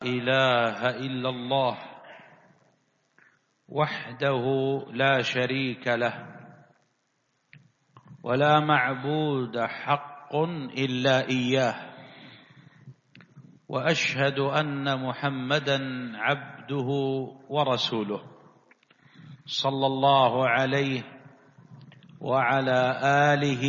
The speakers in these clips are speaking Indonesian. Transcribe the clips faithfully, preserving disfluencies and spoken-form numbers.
إله إلا الله وحده لا شريك له ولا معبود حق إلا إياه وأشهد أن محمدا عبده ورسوله صلى الله عليه وعلى آله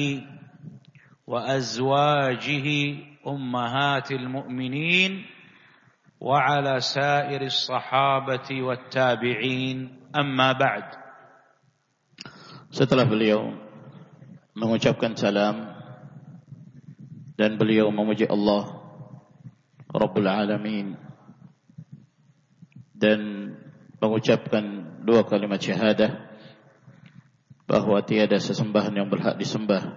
وأزواجه أمهات المؤمنين وعلى سائر الصحابة والتابعين أما بعد. Setelah beliau mengucapkan salam dan beliau memuji Allah Rabbul Alamin dan mengucapkan dua kalimat syahadah bahwa tiada sesembahan yang berhak disembah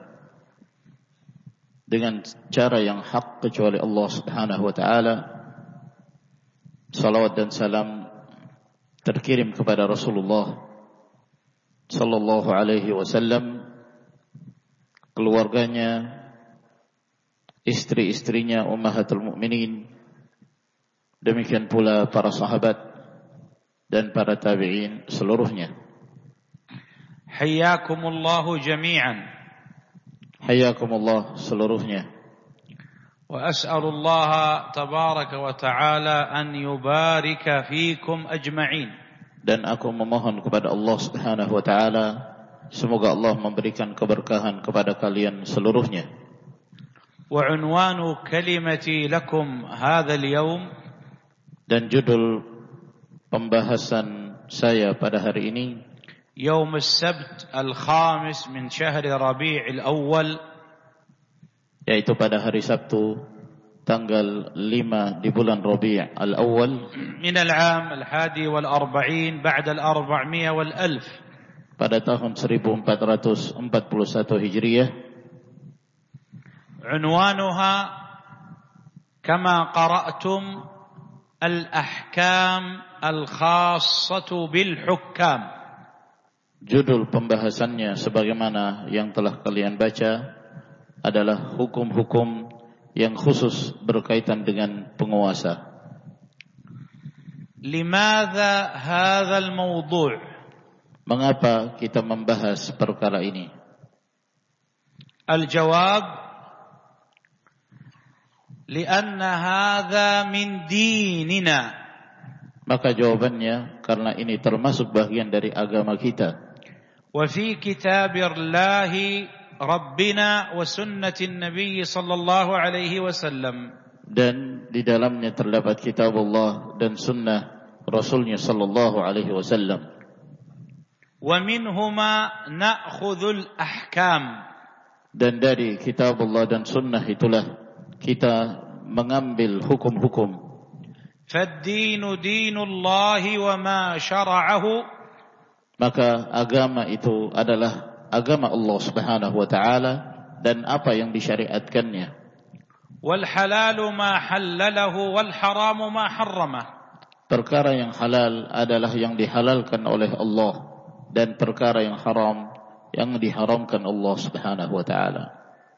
dengan cara yang hak kecuali Allah Subhanahu wa taala. Salawat dan salam terkirim kepada Rasulullah sallallahu alaihi wasallam, keluarganya, istri-istrinya, ummahatul mukminin, demikian pula para sahabat dan para tabi'in seluruhnya. Hayyakumullahu jami'an. Hayyakumullah seluruhnya. وأسأل الله تبارك وتعالى أن يبارك فيكم أجمعين. Dan aku memohon kepada Allah Subhanahu wa taala semoga Allah memberikan keberkahan kepada kalian seluruhnya. وعنوان كلمتي لكم هذا اليوم, dan judul pembahasan saya pada hari ini, يوم السبت الخامس من شهر ربيع الأول, yaitu pada hari Sabtu tanggal lima di bulan Rabi' al-Awwal من العام الحادي والأربعين بعد الأربعمائة والألف, pada tahun seribu empat ratus empat puluh satu Hijriah. عنوانها كما قرأتم الأحكام الخاصة بالحكام. Judul pembahasannya sebagaimana yang telah kalian baca adalah hukum-hukum yang khusus berkaitan dengan penguasa. لماذا هذا الموضوع؟ Mengapa kita membahas perkara ini? الجواب لأن هذا من ديننا. Maka jawabannya karena ini termasuk bagian dari agama kita. وفي كتاب الله ربنا وسنة النبي صلى الله عليه وسلم. Dan di dalamnya terdapat kitab Allah dan sunnah Rasulnya sallallahu alaihi wasallam. ومنهما نأخذ الأحكام. Dan dari kitab Allah dan sunnah itulah kita mengambil hukum-hukum. فالدين دين الله وما شرعه. Maka agama itu adalah agama Allah Subhanahu wa taala dan apa yang disyariatkannya. Wal halalu ma halalahu wal haramu ma harramah. Perkara yang halal adalah yang dihalalkan oleh Allah dan perkara yang haram yang diharamkan Allah Subhanahu wa taala.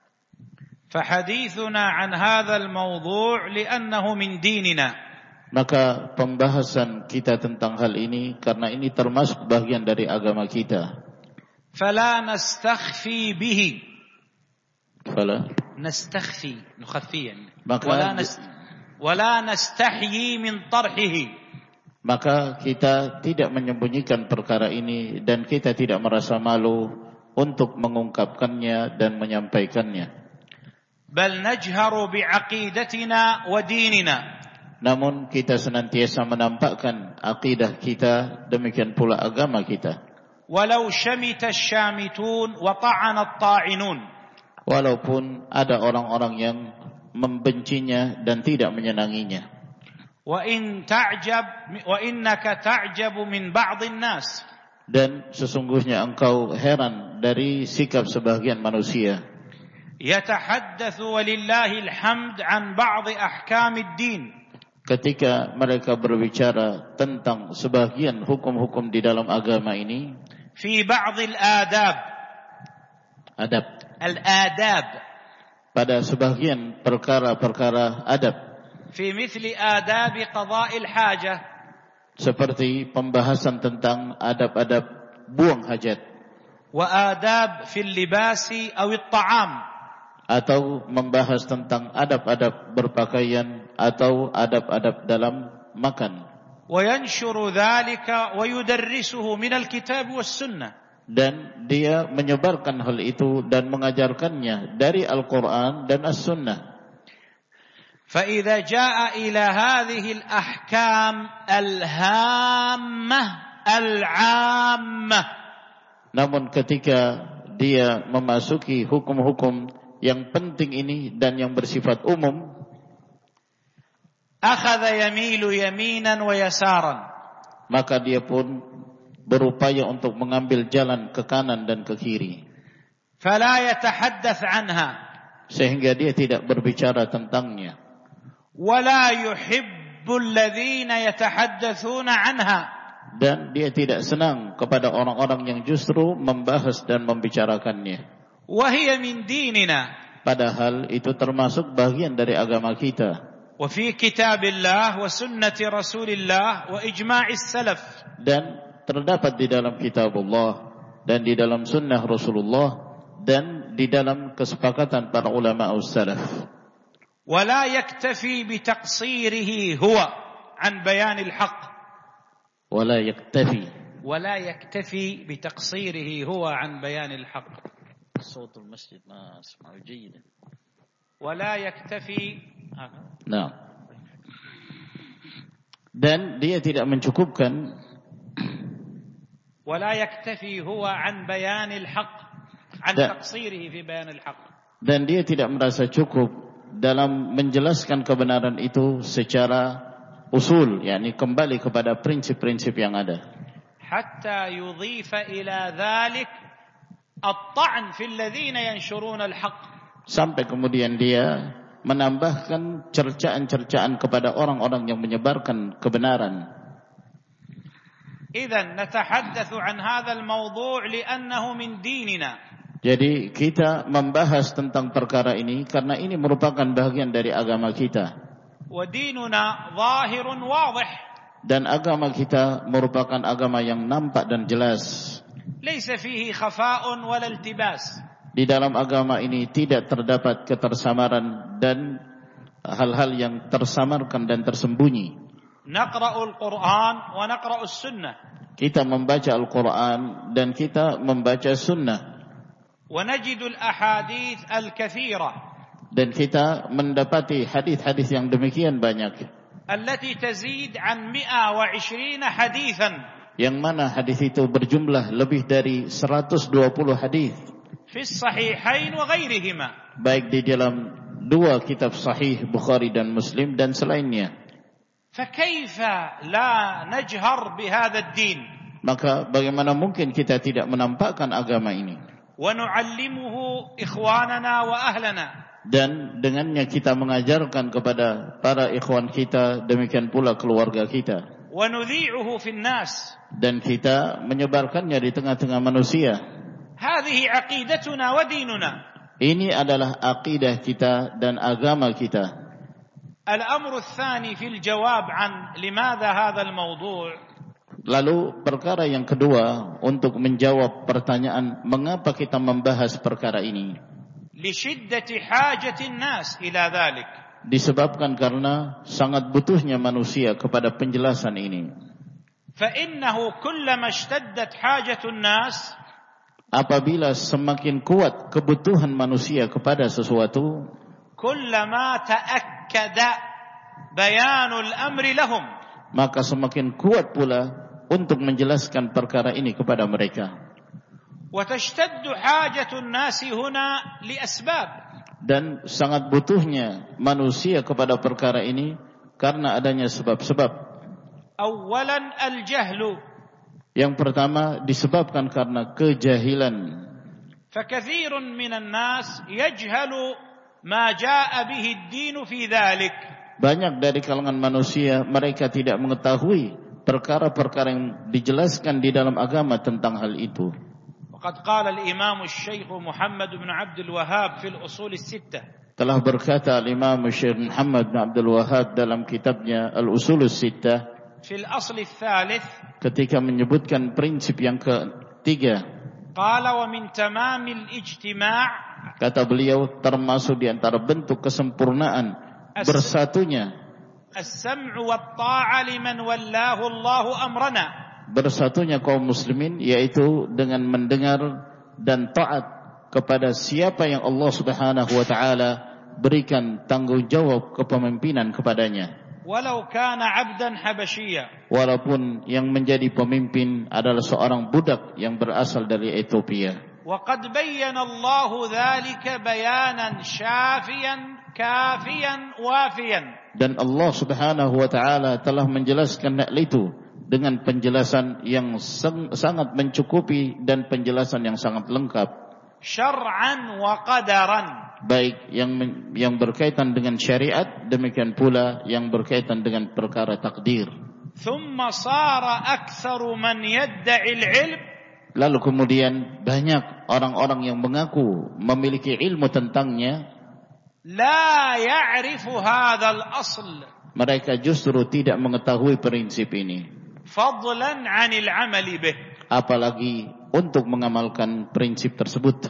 فحديثنا عن هذا الموضوع لأنه من ديننا. Maka pembahasan kita tentang hal ini karena ini termasuk bagian dari agama kita. فلا نستخفي به. فلا نستخفي نخفي maka ولا نست ولا نستحيي من طرحه. Maka kita tidak menyembunyikan perkara ini dan kita tidak merasa malu untuk mengungkapkannya dan menyampaikannya. بل نجهر بعقيدتنا وديننا. Namun kita senantiasa menampakkan akidah kita, demikian pula agama kita. Walau syamita syamitun wa ta'ana at-ta'inun. Walaupun ada orang-orang yang membencinya dan tidak menyenanginya. Wa in ta'jab wa innaka ta'jabu min ba'dhin nas. Dan sesungguhnya engkau heran dari sikap sebagian manusia. Yatahaddatsu walillahil hamd an ba'dhi ahkamid din. Ketika mereka berbicara tentang sebagian hukum-hukum di dalam agama ini, fi ba'dil adab, adab, al-adab, pada sebagian perkara-perkara adab. في مثل آداب قضاء الحاجة seperti pembahasan tentang adab-adab buang hajat, وآداب في اللباس أو الطعام, atau membahas tentang adab-adab berpakaian atau adab-adab dalam makan. وينشر ذلك ويدرسه من الكتاب والسنة, dan dia menyebarkan hal itu dan mengajarkannya dari Al-Quran dan As-Sunnah. فإذا جاء إلى هذه الأحكام الهامة العامة, namun ketika dia memasuki hukum-hukum yang penting ini dan yang bersifat umum, أخذ يميل يمينا ويسارا, maka dia pun berupaya untuk mengambil jalan ke kanan dan ke kiri, فلا يتحدث عنها, sehingga dia tidak berbicara tentangnya, ولا يحب الذين يتحدثون عنها, dan dia tidak senang kepada orang-orang yang justru membahas dan membicarakannya, وهي من ديننا, padahal itu termasuk bagian dari agama kita, وفي كتاب الله وسنة رسول الله وإجماع السلف, dan terdapat di dalam kitab Allah dan di dalam sunnah Rasulullah dan di dalam kesepakatan para ulama as-salaf. ولا يكتفي بتقصيره هو عن بيان الحق, ولا يكتفي ولا يكتفي بتقصيره هو عن بيان الحق. صوت المسجد ما أسمع جيدا. ولا يكتفي Nah, dan dia tidak mencukupkan, ولا يكتفي هو عن بيان الحق عن تقصيره في بيان الحق, dan dia tidak merasa cukup dalam menjelaskan kebenaran itu secara usul, yakni kembali kepada prinsip-prinsip yang ada, حتى يضيف إلى ذلك الطعن في الذين ينشرون الحق, sampai kemudian dia menambahkan cercaan-cercaan kepada orang-orang yang menyebarkan kebenaran. إذن نتحدث عن هذا الموضوع لأنه من ديننا. Jadi kita membahas tentang perkara ini karena ini merupakan bagian dari agama kita. وَدِينُنَا ظَاهِرٌ وَاضِحٌ, dan agama kita merupakan agama yang nampak dan jelas. لَيْسَ فِيهِ خَفَاءٌ وَلَا الْتِبَاسٌ, Di dalam agama ini tidak terdapat ketersamaran dan hal-hal yang tersamarkan dan tersembunyi. نَقْرَأُ الْقُرْآنَ وَنَقْرَأُ السُّنَّةِ, Kita membaca Al-Quran dan kita membaca Sunnah. وَنَجِدُ الْأَحَادِيثَ الْكَثِيرَةَ, dan kita mendapati hadis-hadis yang demikian banyak, التي تزيد عن مئة وعشرين حديثا, yang mana hadis itu berjumlah lebih dari seratus dua puluh hadis, في الصحيحين وغيرهما, baik di dalam dua kitab sahih Bukhari dan Muslim dan selainnya. فكيف لا نجهر بهذا الدين, maka bagaimana mungkin kita tidak menampakkan agama ini ونعلمه إخواننا وأهلنا, dan dengannya kita mengajarkan kepada para ikhwan kita, demikian pula keluarga kita, ونذيعه في الناس, dan kita menyebarkannya di tengah-tengah manusia. هذه عقيدتنا وديننا. Ini adalah akidah kita dan agama kita. الأمر الثاني في الجواب عن لماذا هذا الموضوع, Lalu perkara yang kedua untuk menjawab pertanyaan mengapa kita membahas perkara ini, لشدة حاجة الناس إلى ذلك, disebabkan karena sangat butuhnya manusia kepada penjelasan ini. فإنه كلما اشتدت حاجة الناس, apabila semakin kuat kebutuhan manusia kepada sesuatu, كلما تأكد بيان الأمر لهم, maka semakin kuat pula untuk menjelaskan perkara ini kepada mereka. وتشتد حاجة الناس هنا لأسباب, dan sangat butuhnya manusia kepada perkara ini karena adanya sebab-sebab. أولا الجهل, yang pertama disebabkan karena kejahilan. فكثير من الناس يجهل ما جاء به الدين في ذلك, banyak dari kalangan manusia mereka tidak mengetahui perkara-perkara yang dijelaskan di dalam agama tentang hal itu. وقد قال الإمام الشيخ محمد بن عبد الوهاب في الأصول الستة, Telah berkata Imam Syekh Muhammad bin Abdul Wahhab dalam kitabnya Al-Usulus Sittah في الأصل الثالث ketika menyebutkan prinsip yang ketiga, قال ومن تمام الاجتماع kata beliau, termasuk di antara bentuk kesempurnaan bersatunya السمع والطاعة لمن والله الله أمرنا, bersatunya kaum muslimin, yaitu dengan mendengar dan taat kepada siapa yang Allah Subhanahu wa taala berikan tanggung jawab kepemimpinan kepadanya, walau kana 'abdan habasyiya, walaupun yang menjadi pemimpin adalah seorang budak yang berasal dari Ethiopia. Wa qad bayyana Allah dzalika bayanan syafiyan kafiyan wafiyan, dan Allah Subhanahu wa taala telah menjelaskan hal itu dengan penjelasan yang sangat mencukupi dan penjelasan yang sangat lengkap, syar'an wa qadaran, baik yang yang berkaitan dengan syariat, demikian pula yang berkaitan dengan perkara takdir. Thumma sara aktsaru man yad'i al-'ilm, lalu kemudian banyak orang-orang yang mengaku memiliki ilmu tentangnya, la ya'rifu hadzal asl, mereka justru tidak mengetahui prinsip ini, fadlan 'anil 'amali bih, apalagi untuk mengamalkan prinsip tersebut.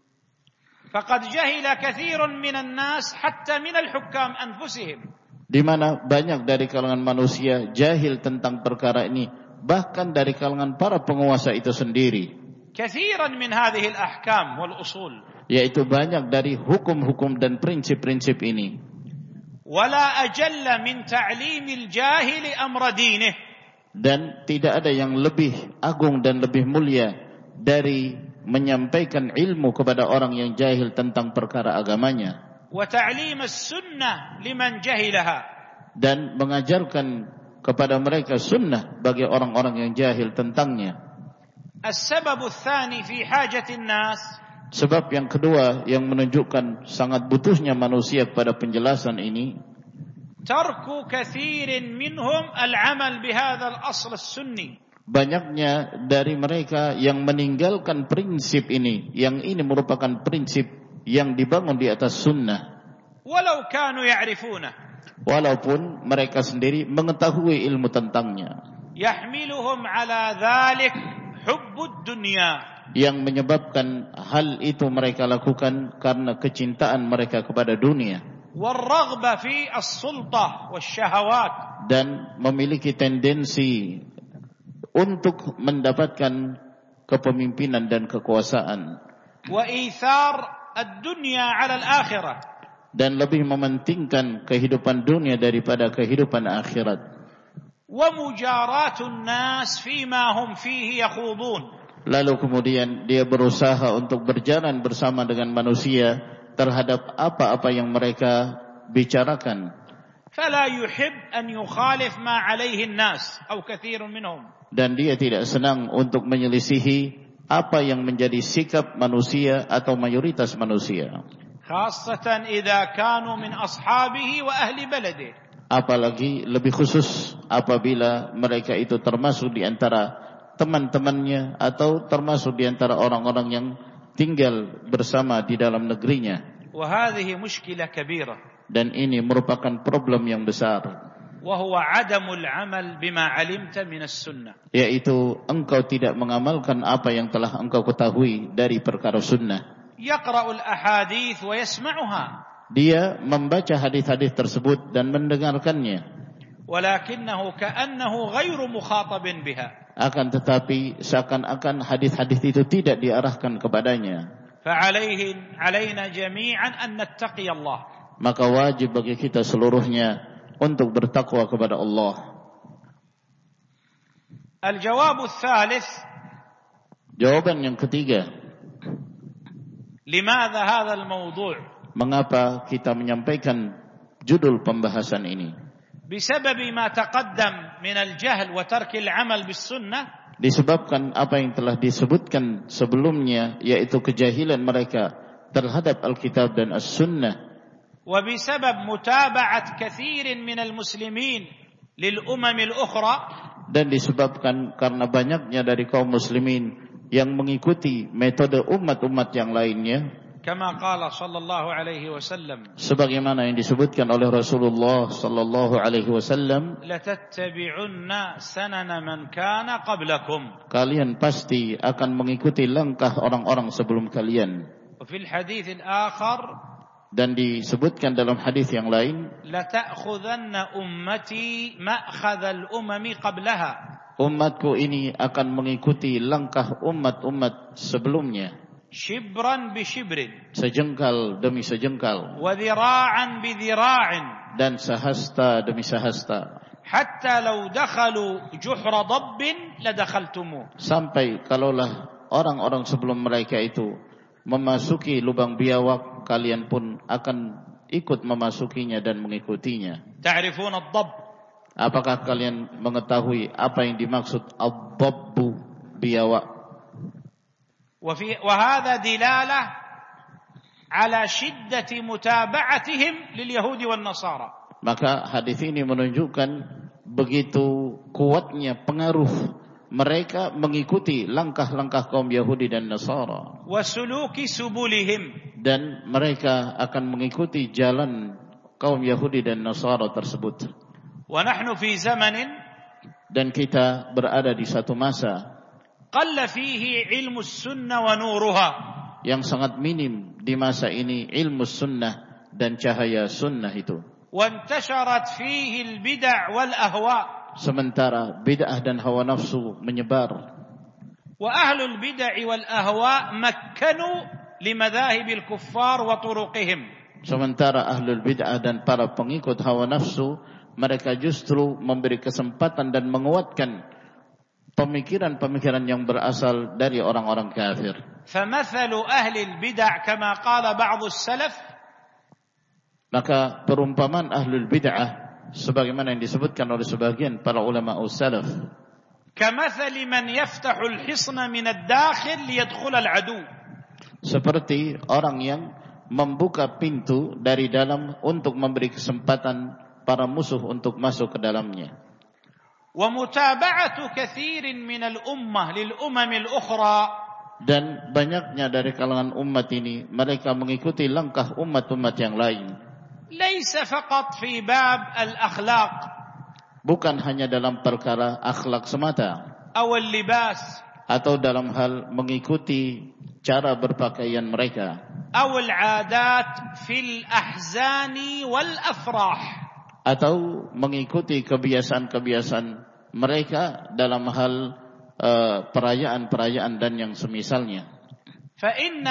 Faqad jahila katsirun minan nas hatta minal hukam anfusihim, di mana banyak dari kalangan manusia jahil tentang perkara ini, bahkan dari kalangan para penguasa itu sendiri. Katsiran min hadhihi al-ahkam wal usul, yaitu banyak dari hukum-hukum dan prinsip-prinsip ini. Wala ajalla min ta'limil jahili amra dinih, dan tidak ada yang lebih agung dan lebih mulia dari menyampaikan ilmu kepada orang yang jahil tentang perkara agamanya, wa ta'lim as-sunnah liman jahilaha, dan mengajarkan kepada mereka sunnah bagi orang-orang yang jahil tentangnya. As-sabab ats-tsani fi hajati an-nas, sebab yang kedua yang menunjukkan sangat butuhnya manusia kepada penjelasan ini, tarku katsirin minhum al-amal bihadha al-asl as-sunni, banyaknya dari mereka yang meninggalkan prinsip ini, yang ini merupakan prinsip yang dibangun di atas sunnah, walau kanu ya'rifuna, walaupun mereka sendiri mengetahui ilmu tentangnya, yahmiluhum ala dhalik hubbud dunya, yang menyebabkan hal itu mereka lakukan karena kecintaan mereka kepada dunia, والرغبة في السلطة والشهوات, dan memiliki tendensi untuk mendapatkan kepemimpinan dan kekuasaan, وإيثار الدنيا على الآخرة, dan lebih mementingkan kehidupan dunia daripada kehidupan akhirat, ومجاراة الناس فيما هم فيه يخوضون, lalu kemudian dia berusaha untuk berjalan bersama dengan manusia terhadap apa-apa yang mereka bicarakan. فلا يحب أن يخالف ما عليه الناس أو كثير منهم, dan dia tidak senang untuk menyelisihi apa yang menjadi sikap manusia atau mayoritas manusia, خاصة إذا كانوا من أصحابه وأهل بلده, apalagi lebih khusus apabila mereka itu termasuk di antara teman-temannya atau termasuk di antara orang-orang yang tinggal bersama di dalam negerinya. وهذه مشكلة كبيرة, dan ini merupakan problem yang besar, وهو عدم العمل بما علمت من السنة, yaitu engkau tidak mengamalkan apa yang telah engkau ketahui dari perkara sunnah. يقرأ الأحاديث ويسمعها, dia membaca hadis-hadis tersebut dan mendengarkannya, ولكنه كأنه غير مخاطب بها, akan tetapi seakan-akan hadis-hadis itu tidak diarahkan kepadanya. فعليه علينا جميعا أن نتقي الله, maka wajib bagi kita seluruhnya untuk bertakwa kepada Allah. الجواب الثالث, jawaban yang ketiga, لماذا هذا الموضوع, mengapa kita menyampaikan judul pembahasan ini? بسبب ما تقدم من الجهل وترك العمل بالسنة, disebabkan apa yang telah disebutkan sebelumnya, yaitu kejahilan mereka terhadap Alkitab dan As-Sunnah, وبسبب متابعة كثير من المسلمين للأمم الأخرى, dan disebabkan karena banyaknya dari kaum muslimin yang mengikuti metode umat-umat yang lainnya, Kama qala sallallahu alaihi wasallam, sebagaimana yang disebutkan oleh Rasulullah sallallahu alaihi wasallam, latattabi'unna sanana man kana qablakum, kalian pasti akan mengikuti langkah orang-orang sebelum kalian. Wa fil hadits al-akhar, dan disebutkan dalam hadis yang lain, lata'khudhanna ummati ma'khadha al-umami qablaha, umatku ini akan mengikuti langkah umat-umat sebelumnya, shibran bi shibrin, sejengkal demi sejengkal, wa dhira'an bi dhira'in, dan sehasta demi sehasta, hatta law dakhalu juhra dabbin ladakhaltumu, sampai kalaulah orang-orang sebelum mereka itu memasuki lubang biawak, kalian pun akan ikut memasukinya dan mengikutinya. Ta'rifun ad-dabb? Apakah kalian mengetahui apa yang dimaksud ad-dabbu, biawak? وفي وهذا دلالة على شدة متابعتهم لليهود والنصارى. Maka hadis ini menunjukkan begitu kuatnya pengaruh mereka mengikuti langkah-langkah kaum Yahudi dan Nasara. وسلوك سبلهم, dan mereka akan mengikuti jalan kaum Yahudi dan Nasara tersebut. ونحن في زمن, dan kita berada di satu masa قل فيه علم السنة ونورها, yang sangat minim di masa ini ilmu sunnah dan cahaya sunnah itu. وانتشرت فيه البدع والأهواء, sementara bid'ah dan hawa nafsu menyebar. وأهل البدع والأهواء مكنوا لمذاهب الكفار وطرقهم, sementara ahlul bid'ah dan para pengikut hawa nafsu, mereka justru memberi kesempatan dan menguatkan pemikiran-pemikiran yang berasal dari orang-orang kafir. فمثل أهل البدع كما قال بعض السلف, maka perumpamaan ahlul bid'ah sebagaimana yang disebutkan oleh sebagian para ulama salaf, كمثل من يفتح الحصن من الداخل ليدخل العدو, seperti orang yang membuka pintu dari dalam untuk memberi kesempatan para musuh untuk masuk ke dalamnya. ومتابعة كثير من الأمة للأمم الأخرى, dan banyaknya dari kalangan umat ini mereka mengikuti langkah umat-umat yang lain, ليس فقط في باب الأخلاق, bukan hanya dalam perkara akhlak semata, أو اللباس, atau dalam hal mengikuti cara berpakaian mereka, أو العادات في الأحزان والأفراح, atau mengikuti kebiasaan-kebiasaan mereka dalam hal uh, perayaan-perayaan dan yang semisalnya. فإن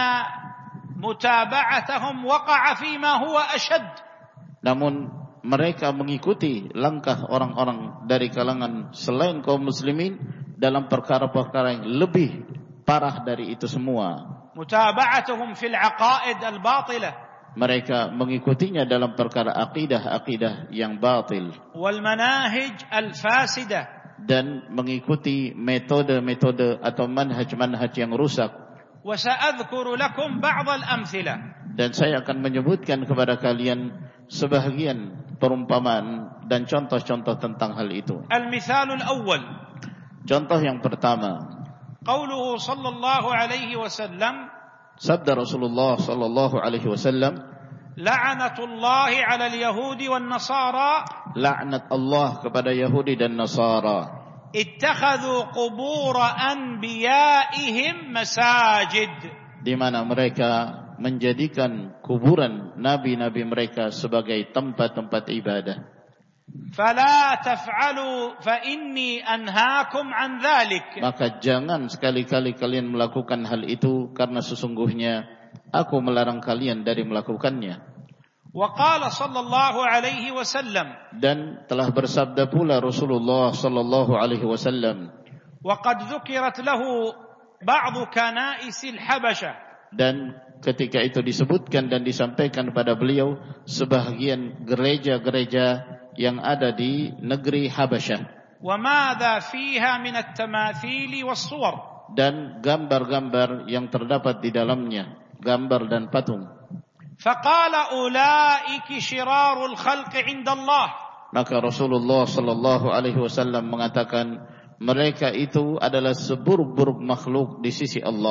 متابعتهم وقع فيما هو أشد, namun mereka mengikuti langkah orang-orang dari kalangan selain kaum muslimin dalam perkara-perkara yang lebih parah dari itu semua. متابعتهم في العقائد الباطلة, mereka mengikutinya dalam perkara akidah-akidah yang batil, والمناهج الفاسدة, dan mengikuti metode-metode atau manhaj-manhaj yang rusak. وسأذكر لكم بعض الأمثلة, dan saya akan menyebutkan kepada kalian sebahagian perumpamaan dan contoh-contoh tentang hal itu. المثال الأول, contoh yang pertama, قوله صلى الله عليه وسلم, sabda Rasulullah sallallahu alaihi wasallam, la'natullahi 'ala al-yahudi wan nasara, laknat Allah kepada Yahudi dan Nasara, ittakhadhu qubur anbiya'ihim masajid, di mana mereka menjadikan kuburan nabi-nabi mereka sebagai tempat-tempat ibadah. Fala taf'alu fa inni anhaakum an dhalik, maka jangan sekali-kali kalian melakukan hal itu, karena sesungguhnya aku melarang kalian dari melakukannya. Wa qala sallallahu alaihi wasallam, dan telah bersabda pula Rasulullah sallallahu alaihi wasallam, wa qad dzukirat lahu ba'd kana'is al-habasha, dan ketika itu disebutkan dan disampaikan kepada beliau sebahagian gereja-gereja yang ada di negeri Habasyah. Wa madza fiha min at-tamathil was-suwar, dan gambar-gambar yang terdapat di dalamnya, gambar dan patung. Faqala ulaiki syirarul khalqi 'inda Allah, maka Rasulullah sallallahu alaihi wasallam mengatakan mereka itu adalah seburuk-buruk makhluk di sisi Allah.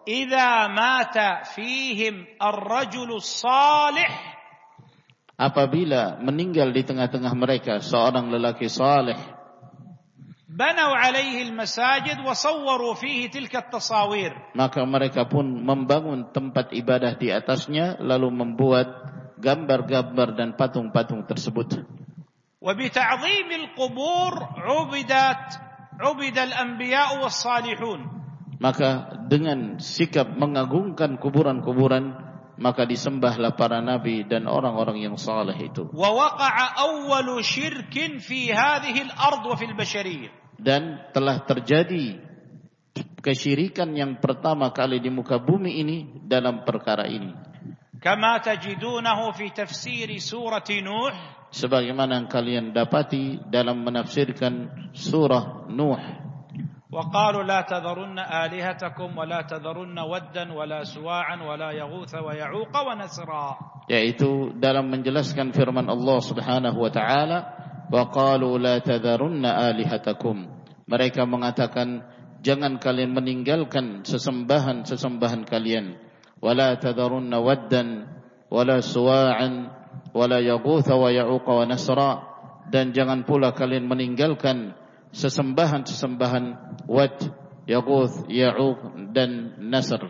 idza mata fihim ar-rajulu salih, apabila meninggal di tengah-tengah mereka seorang lelaki saleh, banaw alaihi al-masajid wa sawwaru fihi tilka at-tasawir, maka mereka pun membangun tempat ibadah di atasnya lalu membuat gambar-gambar dan patung-patung tersebut. Wa bi ta'dhim al-qubur 'ubidat 'ubida al-anbiya' was-salihun, maka dengan sikap mengagungkan kuburan-kuburan maka disembahlah para nabi dan orang-orang yang saleh itu. Wa waqa'a awwalu syirkin fi hadhihi al-ard wa fil bashariyah, dan telah terjadi kesyirikan yang pertama kali di muka bumi ini dalam perkara ini. Kama tajidunahu fi tafsir surah Nuh, sebagaimana kalian dapati dalam menafsirkan surah Nuh. وقالوا لا تذرن آلهتكم ولا تذرن ودا ولا سواعا ولا يغوث ويعوق ونسرا, yaitu dalam menjelaskan firman Allah Subhanahu wa taala, wa qalu la tadharunna alihatakum, mereka mengatakan jangan kalian meninggalkan sesembahan-sesembahan kalian, wala tadharunna waddan wala suwa'an wala yaghutha wa ya'uqa wa nasra, dan jangan pula kalian meninggalkan sesembahan-sesembahan Wad, Yaghuth, Ya'uq dan Nasr.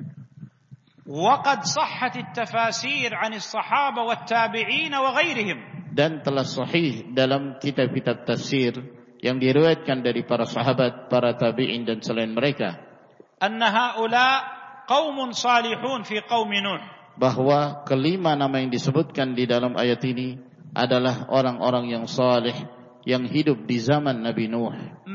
وقد صحت التفاسير عن الصحابة والتابعين وغيرهم, dan telah sahih dalam kitab-kitab tafsir yang diriwayatkan dari para sahabat, para tabi'in dan selain mereka, أن هؤلاء قوم صالحون في قوم نوح, bahwa kelima nama yang disebutkan di dalam ayat ini adalah orang-orang yang saleh yang hidup di zaman Nabi Nuh.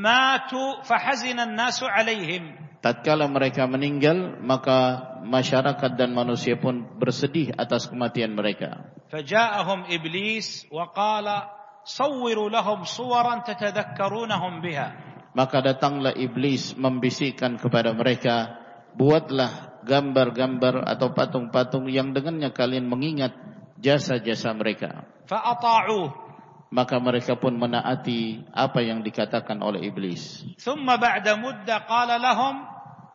Matu fahazina an-nasu alaihim, tatkala mereka meninggal maka masyarakat dan manusia pun bersedih atas kematian mereka. Faja'ahum iblis wa qala sawwiru lahum suwaran tatadhakkarunahum biha, maka datanglah iblis membisikkan kepada mereka, buatlah gambar-gambar atau patung-patung yang dengannya kalian mengingat jasa-jasa mereka. Fa'ata'uh, maka mereka pun menaati apa yang dikatakan oleh iblis. Thumma ba'da mudda qala lahum,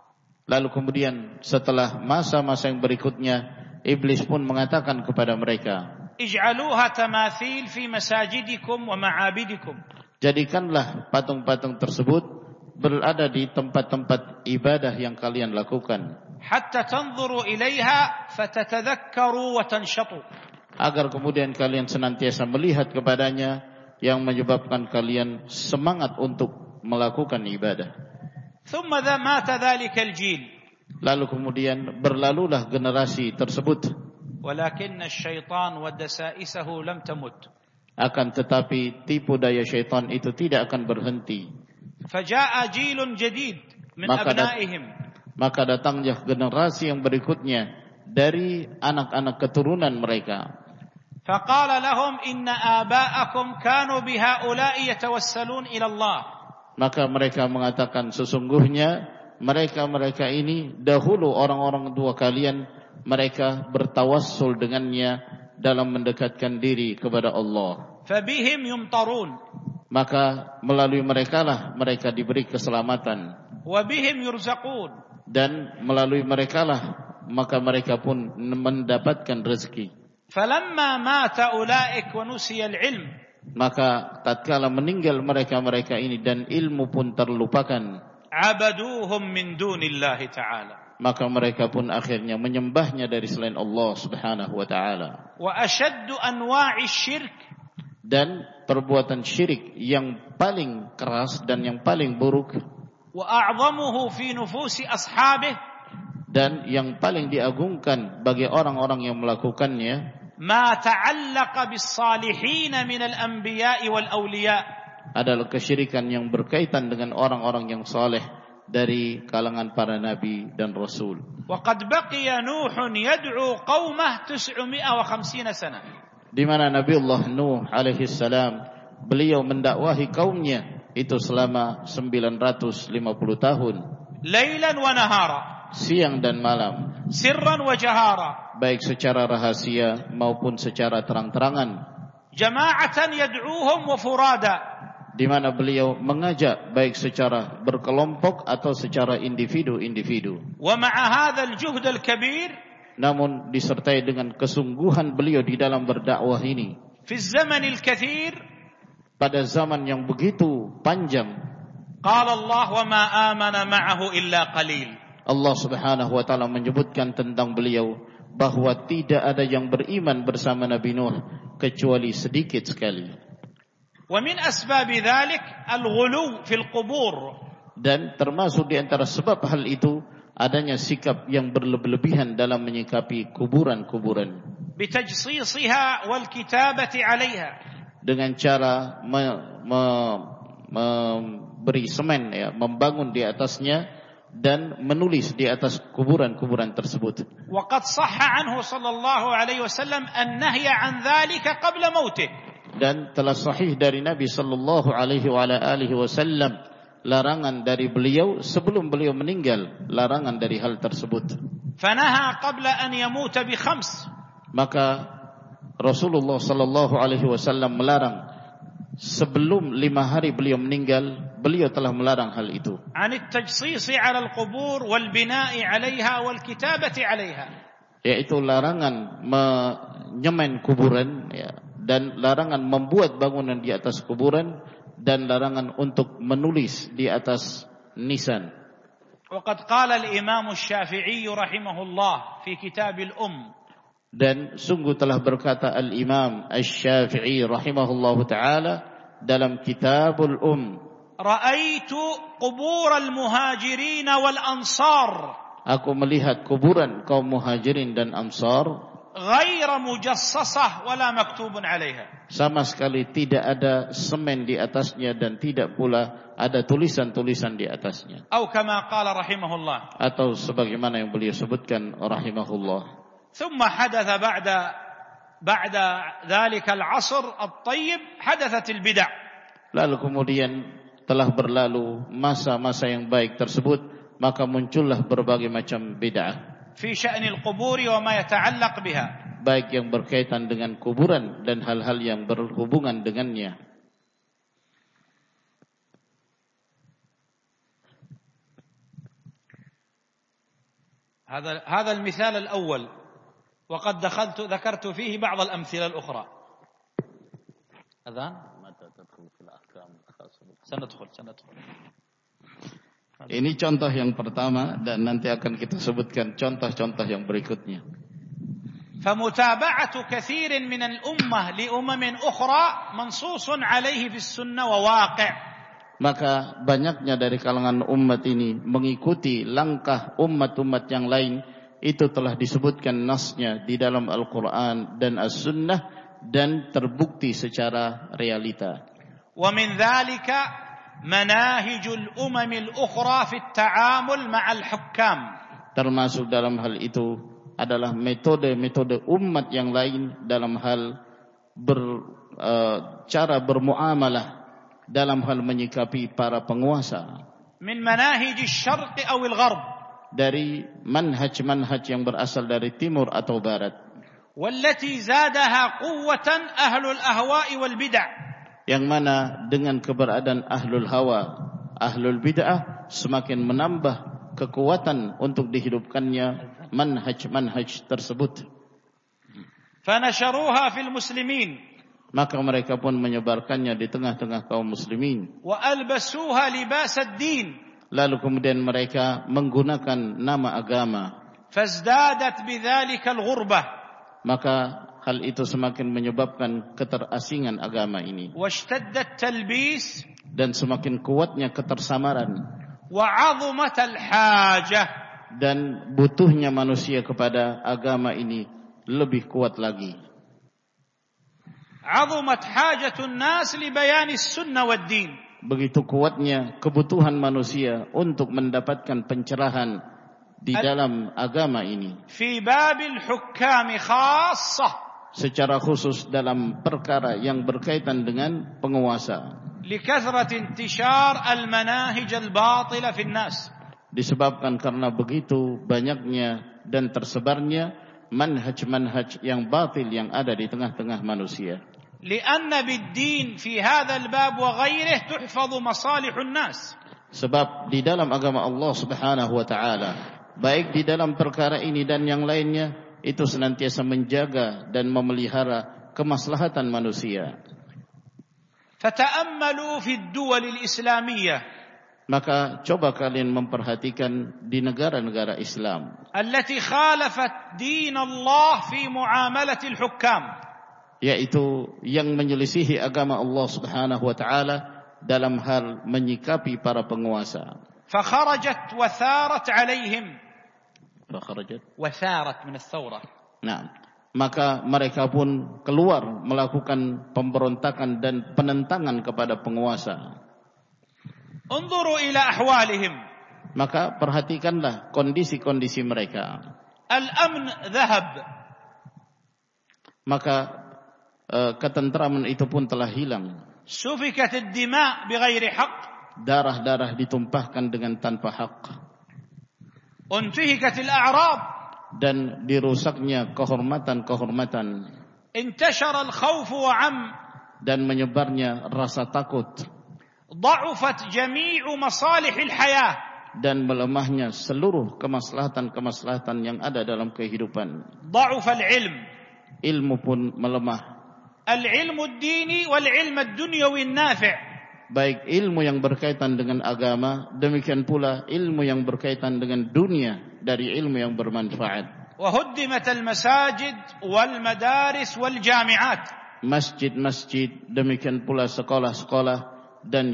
lalu kemudian setelah masa-masa yang berikutnya iblis pun mengatakan kepada mereka, ij'aluha tamathil fi masajidikum wa ma'abidikum, jadikanlah patung-patung tersebut berada di tempat-tempat ibadah yang kalian lakukan, hatta tanzuru ilaiha fatatadhakkaru wa tanshatu, agar kemudian kalian senantiasa melihat kepadanya yang menyebabkan kalian semangat untuk melakukan ibadah. Thumma mata dhalika al-jil, lalu kemudian berlalulah generasi tersebut. Walakinna asy-syaitan wa dasa'isahu lam tamut, akan tetapi tipu daya syaitan itu tidak akan berhenti. Faja'a jilun jadid min maka abna'ihim, dat- maka datangnya generasi yang berikutnya dari anak-anak keturunan mereka. فقال لهم إن آباءكم كانوا بهؤلاء يتوسلون إلى الله, maka mereka mengatakan sesungguhnya mereka-mereka ini dahulu orang-orang tua kalian mereka bertawassul dengannya dalam mendekatkan diri kepada Allah. فبهم يمطرون, maka melalui merekalah mereka diberi keselamatan. وبهم يرزقون, dan melalui merekalah maka mereka pun mendapatkan rezeki. فلما مات أولئك ونسي العلم, maka tatkala meninggal mereka-mereka ini dan ilmu pun terlupakan, عبدوهم من دون الله تعالى, maka mereka pun akhirnya menyembahnya dari selain Allah Subhanahu wa taala. وأشد أنواع الشرك, dan perbuatan syirik yang paling keras dan yang paling buruk, وأعظمه في نفوس أصحابه, dan yang paling diagungkan bagi orang-orang yang melakukannya, ما تعلق بالصالحين من الأنبياء والأولياء, adalah kesyirikan yang berkaitan dengan orang-orang yang saleh dari kalangan para nabi dan rasul. وقد بقي نوح يدعو قومه تسعمائة وخمسين سنة, di mana Nabiullah Nuh alaihi salam beliau mendakwahi kaumnya itu selama sembilan ratus lima puluh tahun, ليلا ونهارا, siang dan malam, سرا وجهارا, baik secara rahasia maupun secara terang-terangan, جماعة يدعوهم وفرادا, di mana beliau mengajak baik secara berkelompok atau secara individu-individu. ومع هذا الجهد الكبير, namun disertai dengan kesungguhan beliau di dalam berdakwah ini, في الزمن الكثير, pada zaman yang begitu panjang, قال الله وما آمن معه إلا قليل. Allah Subhanahu wa taala menyebutkan tentang beliau bahwa tidak ada yang beriman bersama Nabi Nuh kecuali sedikit sekali. ومن أسباب ذلك الغلو في القبور. Dan termasuk di antara sebab hal itu adanya sikap yang berlebihan dalam menyikapi kuburan-kuburan. بتجصيصها والكتابة عليها. Dengan cara memberi me, me, semen, ya, membangun di atasnya dan menulis di atas kuburan-kuburan tersebut. وقد صح عنه صلى الله عليه وسلم النهي عن ذلك قبل موته. Dan telah sahih dari Nabi sallallahu alaihi wa ala alihi wasallam larangan dari beliau sebelum beliau meninggal, larangan dari hal tersebut. فنهى قبل أن يموت بخمس. Maka Rasulullah sallallahu alaihi wasallam melarang sebelum lima hari beliau meninggal, beliau telah melarang hal itu. عن التجصيص على القبور والبناء عليها والكتابة عليها. Yaitu larangan menyemen kuburan, ya, dan larangan membuat bangunan di atas kuburan, dan larangan untuk menulis di atas nisan. وقد قال الإمام الشافعي رحمه الله في كتاب الأم. Dan sungguh telah berkata Al-Imam Asy-Syafi'i rahimahullahu taala dalam Kitabul Um, رأيت قبور المهاجرين والأنصار. Aku melihat kuburan kaum Muhajirin dan Ansar غير مجصصة ولا مكتوب عليها. Sama sekali tidak ada semen di atasnya dan tidak pula ada tulisan-tulisan di atasnya. أو كما قال رحمه الله. Atau sebagaimana yang beliau sebutkan rahimahullah. ثم حدث بعد بعد ذلك العصر الطيب حدثت البدع. Lalu kemudian telah berlalu masa-masa yang baik tersebut, maka muncullah berbagai macam bid'ah. في شأن القبور وما يتعلق بها. Baik yang berkaitan dengan kuburan dan hal-hal yang berhubungan dengannya. هذا هذا المثال الأول، وقد دخلت ذكرت فيه بعض الأمثلة الأخرى. أذان؟ متى تدخل في الأحكام الخاصة؟ سندخل سندخل. Ini contoh yang pertama dan nanti akan kita sebutkan contoh-contoh yang berikutnya. فمتابعة كثير من الأمة لأمم أخرى منصوص عليه في السنة وواقع. Maka banyaknya dari kalangan umat ini mengikuti langkah umat-umat yang lain, itu telah disebutkan nasnya di dalam Al-Quran dan As-Sunnah dan terbukti secara realita. ومن ذلك مناهج الأمم الأخرى في التعامل مع الحكام. Termasuk dalam hal itu adalah metode-metode umat yang lain dalam hal ber, uh, cara bermuamalah dalam hal menyikapi para penguasa. من مناهج الشرق أو الغرب. Dari manhaj-manhaj yang berasal dari timur atau barat. والتي زادها قوة أهل الأهواء والبدع. Yang mana dengan keberadaan ahlul hawa, ahlul bid'ah semakin menambah kekuatan untuk dihidupkannya manhaj-manhaj tersebut. فنشروها في المسلمين. Maka mereka pun menyebarkannya di tengah-tengah kaum muslimin. وألبسوها لباس الدين. Lalu kemudian mereka menggunakan nama agama. فازدادت بذلك الغربة. Maka hal itu semakin menyebabkan keterasingan agama ini. واشتد التلبيس. Dan semakin kuatnya ketersamaran. وعظمت الحاجة. Dan butuhnya manusia kepada agama ini lebih kuat lagi. عظمت حاجة الناس لبيان السنة والدين. Begitu kuatnya kebutuhan manusia untuk mendapatkan pencerahan di dalam agama ini. في باب الحكام خاصة. Secara khusus dalam perkara yang berkaitan dengan penguasa. لكثرة انتشار المناهج الباطلة في الناس. Disebabkan karena begitu banyaknya dan tersebarnya manhaj-manhaj yang batil yang ada di tengah-tengah manusia. لأن بالدين في هذا الباب وغيره تحفظ مصالح الناس. Sebab di dalam agama Allah Subhanahu wa taala, baik di dalam perkara ini dan yang lainnya, itu senantiasa menjaga dan memelihara kemaslahatan manusia. فتأملوا في الدول الإسلامية. Maka coba kalian memperhatikan di negara-negara Islam التي خالفت دين الله في معاملة الحكام. Yaitu yang menyelisihi agama Allah Subhanahu wa taala dalam hal menyikapi para penguasa. فخرجت وثارت عليهم. فخرجت وثارت من الثورة. Nah, maka mereka pun keluar melakukan pemberontakan dan penentangan kepada penguasa. انظروا إلى أحوالهم. Maka perhatikanlah kondisi-kondisi mereka. الأمن ذهب. Maka uh, ketentraman itu pun telah hilang. سفكت الدماء بغير حق. Darah-darah ditumpahkan dengan tanpa hak. انتهكت الأعراض. Dan dirusaknya kehormatan-kehormatan. انتشر الخوف وعم. Dan menyebarnya rasa takut. ضعفت جميع مصالح الحياة. Dan melemahnya seluruh kemaslahatan-kemaslahatan yang ada dalam kehidupan. ضعف العلم. Ilmu pun melemah. العلم الديني والعلم الدنيوي النافع. Baik ilmu yang berkaitan dengan agama, demikian pula ilmu yang berkaitan dengan dunia dari ilmu yang bermanfaat. وهدمت المساجد والمدارس والجامعات. Masjid-masjid, demikian pula sekolah-sekolah dan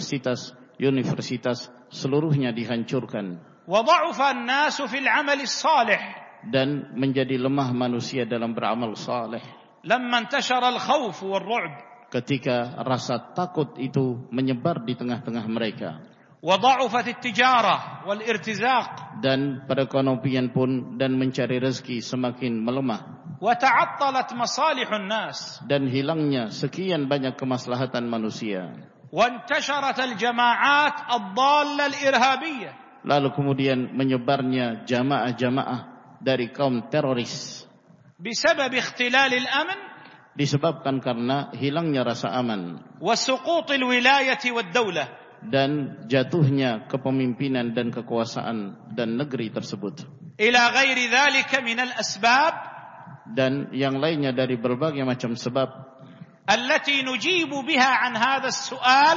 universitas-universitas seluruhnya dihancurkan. وضعف الناس في العمل الصالح. Dan menjadi lemah manusia dalam beramal saleh. لما انتشر الخوف والرعب. Ketika rasa takut itu menyebar di tengah-tengah mereka. وضعفت التجارة والارتزاق. Dan perekonomian pun dan mencari rezeki semakin melemah. وتعطلت مصالح الناس. Dan hilangnya sekian banyak kemaslahatan manusia. وانتشرت الجماعات الضالة الإرهابية. Lalu kemudian menyebarnya jamaah-jamaah dari kaum teroris. بسبب اختلال الأمن. Disebabkan karena hilangnya rasa aman. وسقوط الولاية والدولة. Dan jatuhnya kepemimpinan dan kekuasaan dan negeri tersebut. إلى غير ذلك من الأسباب. Dan yang lainnya dari berbagai macam sebab. التي نجيب بها عن هذا السؤال.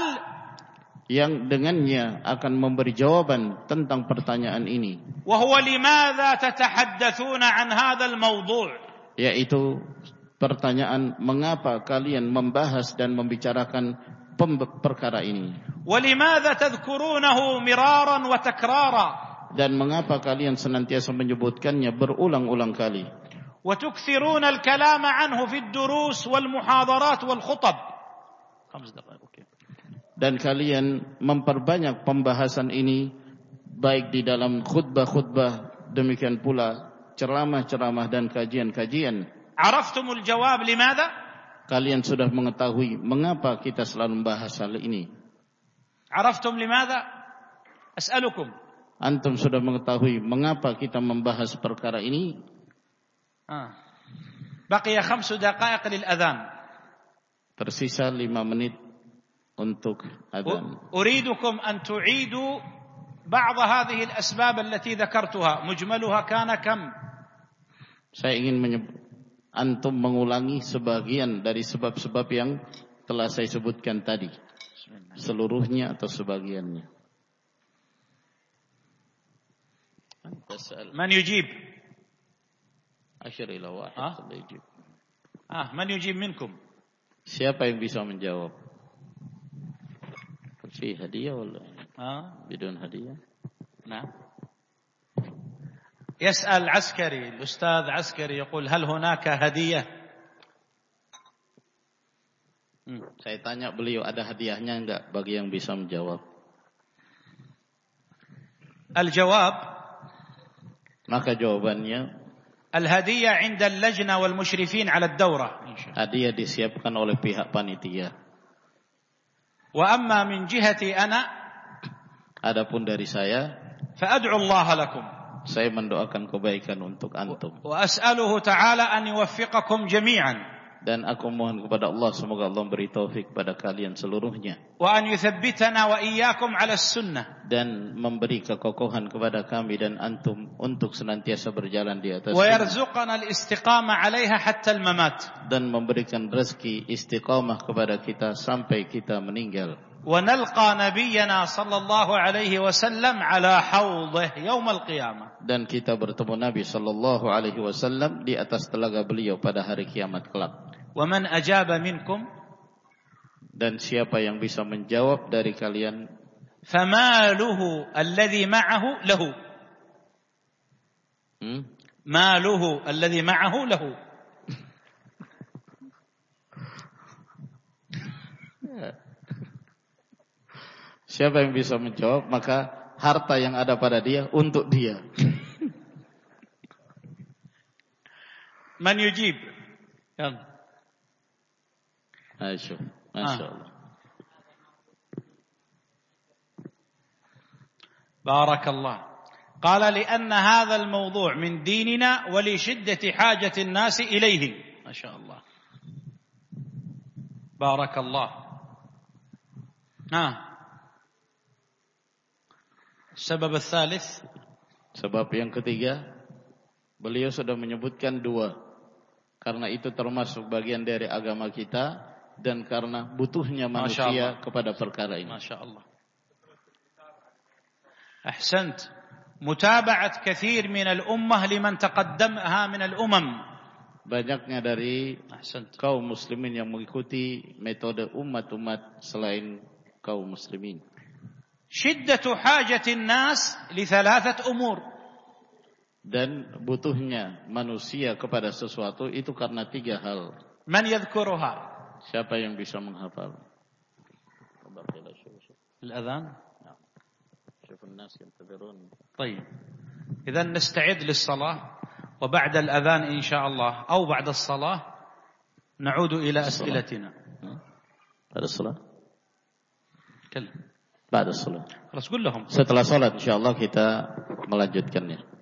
Yang dengannya akan memberi jawaban tentang pertanyaan ini. وهو لماذا تتحدثون عن هذا الموضوع. Yaitu pertanyaan mengapa kalian membahas dan membicarakan perkara ini. ولماذا تذكرونه مرارا وتكرارا. Dan mengapa kalian senantiasa menyebutkannya berulang-ulang kali. وتكثرون الكلام عنه في الدروس والمحاضرات والخطب. Dan kalian memperbanyak pembahasan ini baik di dalam khutbah-khutbah, demikian pula ceramah-ceramah dan kajian-kajian. عرفتم الجواب لماذا؟ Kalian sudah mengetahui mengapa kita selalu membahas hal ini. عرفتم لماذا؟ أسألكم. Antum sudah mengetahui mengapa kita membahas perkara ini? آه. بقي خمس دقائق للأذان. Tersisa lima menit untuk adzan. أريدكم أن تعيدوا بعض هذه الأسباب التي ذكرتها. مجملها كان كم؟ Saya ingin menyebut, antum mengulangi sebagian dari sebab-sebab yang telah saya sebutkan tadi. Seluruhnya atau sebagiannya. من يجيب؟ Asyir ila wahid yujib. Ah, man yujib minkum? Siapa yang bisa menjawab? Fi hadiah wala? Ah, bidun hadiah? نعم. يسأل عسكري، الأستاذ عسكري يقول هل هناك هدية؟ Hmm, saya tanya beliau ada hadiahnya enggak bagi yang bisa menjawab? الجواب. Maka jawabannya الهدية عند اللجنة والمشرفين على الدورة. Hadiah disiapkan oleh pihak panitia. وأما من جهتي أنا. Adapun dari saya. فأدعو الله لكم. Saya mendoakan kebaikan untuk antum. وأسأله تعالى أن يوفقكم جميعا. Dan aku mohon kepada Allah semoga Allah beri taufik kepada kalian seluruhnya. Wa an yuthabbitana wa iyyakum 'ala as-sunnah. Dan memberi kekokohan kepada kami dan antum untuk senantiasa berjalan di atas wa yarzuqana al-istiqamah 'alaiha hatta al-mamat. Dan memberikan rezeki istiqamah kepada kita sampai kita meninggal. Wa nalqa nabiyyana sallallahu alaihi wasallam 'ala hawdih yaum al-qiyamah. Dan kita bertemu Nabi sallallahu alaihi wasallam di atas telaga beliau pada hari kiamat kelak. Wa man ajaba minkum, dan siapa yang bisa menjawab dari kalian, famaluhu alladhi ma'ahu lahu. Hmm? Maluhu alladhi ma'ahu lahu. Siapa yang bisa menjawab, maka harta yang ada pada dia untuk dia. Man yujib? Ya. Masya Allah. بارك الله. قال لأن هذا الموضوع من ديننا ولشدة حاجة الناس إليه. ما شاء الله. بارك الله. ها. السبب الثالث. Sebab yang ketiga, beliau sudah menyebutkan dua. Karena itu termasuk bagian dari agama kita. Dan karena butuhnya manusia kepada perkara ini. Masya Allah. Ahsant. Mutaba'at kathir min al-ummah liman taqaddamaha min al-umam. Banyaknya dari kaum muslimin yang mengikuti metode umat-umat selain kaum muslimin. Shiddatu hajatin nas li thalathat umur. Dan butuhnya manusia kepada sesuatu itu karena tiga hal. Man yadhkuruha? Siapa yang bisa menghafal? الأذان. شوف الناس ينتظرون. طيب. إذا نستعد للصلاة وبعد الأذان إن شاء الله أو بعد الصلاة نعود إلى أسئلتنا. بعد الصلاة. كلم. بعد الصلاة. خلاص قل لهم. Setelah salat insyaallah kita melanjutkannya.